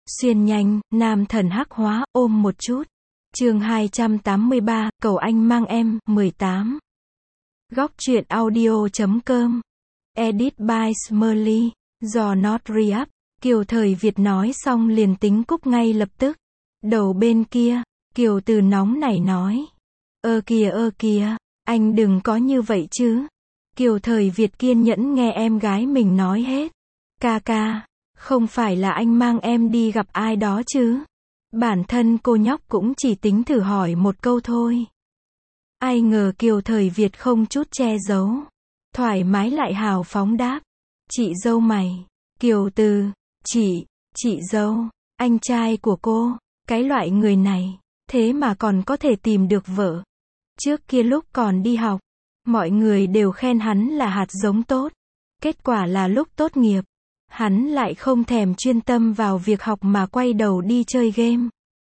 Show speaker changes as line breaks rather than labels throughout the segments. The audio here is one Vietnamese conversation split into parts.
Xuyên nhanh, nam thần hắc hóa, ôm một chút. Chương 283, cầu anh mang em, 18. Góc truyện audio.com. Edit by Smurly. Do Not Re-up. Kiều Thời Việt nói xong liền tính cúp ngay lập tức. Đầu bên kia, Kiều Từ nóng nảy nói. Ơ kìa, anh đừng có như vậy chứ. Kiều Thời Việt kiên nhẫn nghe em gái mình nói hết. Ca, không phải là anh mang em đi gặp ai đó chứ. Bản thân cô nhóc cũng chỉ tính thử hỏi một câu thôi. Ai ngờ Kiều Thời Việt không chút che giấu. Thoải mái lại hào phóng đáp. Chị dâu mày. Kiều Từ, chị dâu, anh trai của cô, cái loại người này, thế mà còn có thể tìm được vợ. Trước kia lúc còn đi học, mọi người đều khen hắn là hạt giống tốt. Kết quả là lúc tốt nghiệp, hắn lại không thèm chuyên tâm vào việc học mà quay đầu đi chơi game.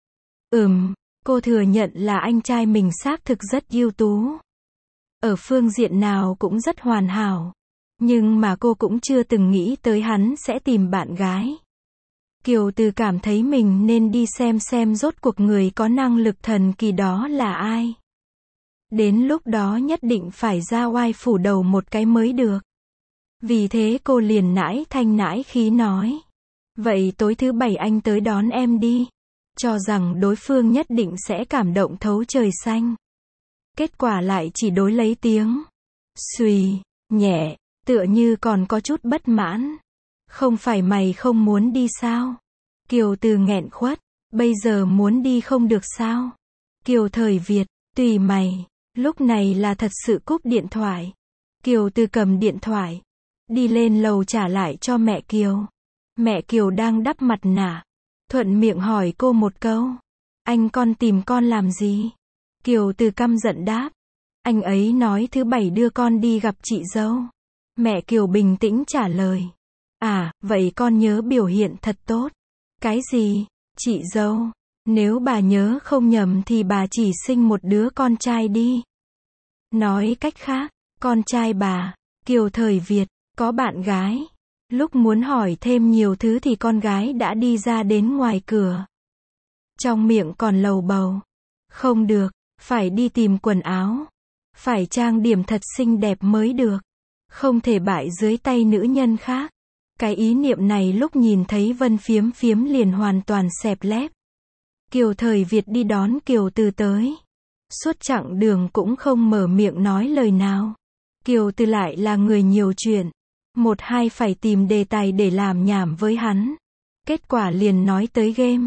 Cô thừa nhận là anh trai mình xác thực rất ưu tú. Ở phương diện nào cũng rất hoàn hảo. Nhưng mà cô cũng chưa từng nghĩ tới hắn sẽ tìm bạn gái. Kiều Từ cảm thấy mình nên đi xem rốt cuộc người có năng lực thần kỳ đó là ai. Đến lúc đó nhất định phải ra oai phủ đầu một cái mới được. Vì thế cô liền nãi thanh nãi khí nói. Vậy tối thứ bảy anh tới đón em đi. Cho rằng đối phương nhất định sẽ cảm động thấu trời xanh. Kết quả lại chỉ đối lấy tiếng. Xùy, nhẹ, tựa như còn có chút bất mãn. Không phải mày không muốn đi sao? Kiều Từ nghẹn khuất. Bây giờ muốn đi không được sao? Kiều Thời Việt, tùy mày. Lúc này là thật sự cúp điện thoại. Kiều Từ cầm điện thoại. Đi lên lầu trả lại cho mẹ Kiều. Mẹ Kiều đang đắp mặt nạ. Thuận miệng hỏi cô một câu. Anh con tìm con làm gì? Kiều Từ căm giận đáp. Anh ấy nói thứ bảy đưa con đi gặp chị dâu. Mẹ Kiều bình tĩnh trả lời. À, vậy con nhớ biểu hiện thật tốt. Cái gì? Chị dâu? Nếu bà nhớ không nhầm thì bà chỉ sinh một đứa con trai đi. Nói cách khác, con trai bà, Kiều Thời Việt, có bạn gái. Lúc muốn hỏi thêm nhiều thứ thì con gái đã đi ra đến ngoài cửa. Trong miệng còn lầu bầu. Không được, phải đi tìm quần áo. Phải trang điểm thật xinh đẹp mới được. Không thể bại dưới tay nữ nhân khác. Cái ý niệm này lúc nhìn thấy Vân Phiếm liền hoàn toàn xẹp lép. Kiều Thời Việt đi đón Kiều Từ tới. Suốt chặng đường cũng không mở miệng nói lời nào. Kiều Từ lại là người nhiều chuyện. Một hai phải tìm đề tài để làm nhảm với hắn. Kết quả liền nói tới game.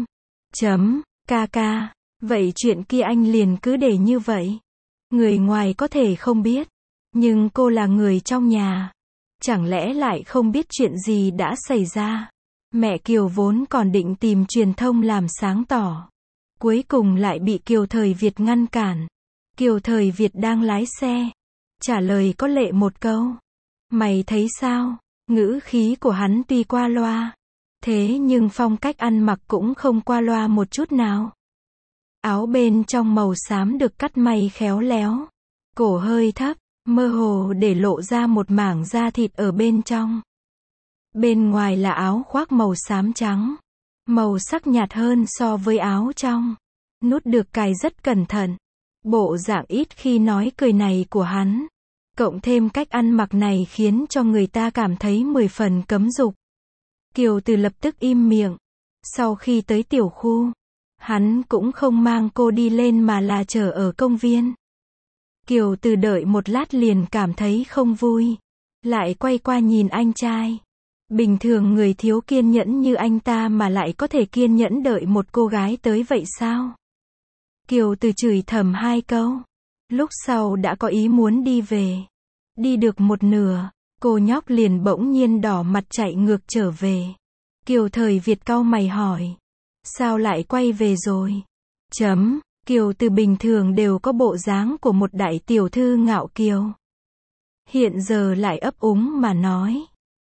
Ca, vậy chuyện kia anh liền cứ để như vậy. Người ngoài có thể không biết. Nhưng cô là người trong nhà. Chẳng lẽ lại không biết chuyện gì đã xảy ra. Mẹ Kiều vốn còn định tìm truyền thông làm sáng tỏ. Cuối cùng lại bị Kiều Thời Việt ngăn cản. Kiều Thời Việt đang lái xe. Trả lời có lệ một câu. Mày thấy sao? Ngữ khí của hắn tuy qua loa. Thế nhưng phong cách ăn mặc cũng không qua loa một chút nào. Áo bên trong màu xám được cắt may khéo léo. Cổ hơi thấp, mơ hồ để lộ ra một mảng da thịt ở bên trong. Bên ngoài là áo khoác màu xám trắng. Màu sắc nhạt hơn so với áo trong. Nút được cài rất cẩn thận. Bộ dạng ít khi nói cười này của hắn. Cộng thêm cách ăn mặc này khiến cho người ta cảm thấy 10 phần cấm dục. Kiều Từ lập tức im miệng. Sau khi tới tiểu khu, hắn cũng không mang cô đi lên mà là chờ ở công viên. Kiều Từ đợi một lát liền cảm thấy không vui. Lại quay qua nhìn anh trai. Bình thường người thiếu kiên nhẫn như anh ta mà lại có thể kiên nhẫn đợi một cô gái tới vậy sao? Kiều Từ chửi thầm hai câu. Lúc sau đã có ý muốn đi về. Đi được một nửa, cô nhóc liền bỗng nhiên đỏ mặt chạy ngược trở về. Kiều Thời Việt cau mày hỏi. Sao lại quay về rồi? Kiều Từ bình thường đều có bộ dáng của một đại tiểu thư ngạo kiều. Hiện giờ lại ấp úng mà nói.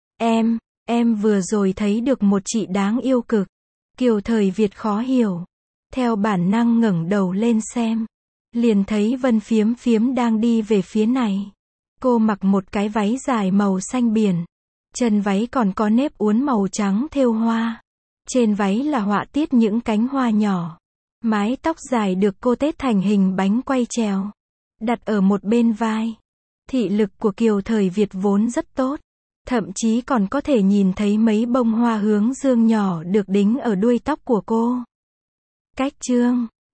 Em vừa rồi thấy được một chị đáng yêu cực. Kiều Thời Việt khó hiểu. Theo bản năng ngẩng đầu lên xem. Liền thấy Vân Phiếm đang đi về phía này. Cô mặc một cái váy dài màu xanh biển. Chân váy còn có nếp uốn màu trắng thêu hoa. Trên váy là họa tiết những cánh hoa nhỏ. Mái tóc dài được cô tết thành hình bánh quay trèo, đặt ở một bên vai. Thị lực của Kiều thời Việt vốn rất tốt. Thậm chí còn có thể nhìn thấy mấy bông hoa hướng dương nhỏ được đính ở đuôi tóc của cô. Cách chương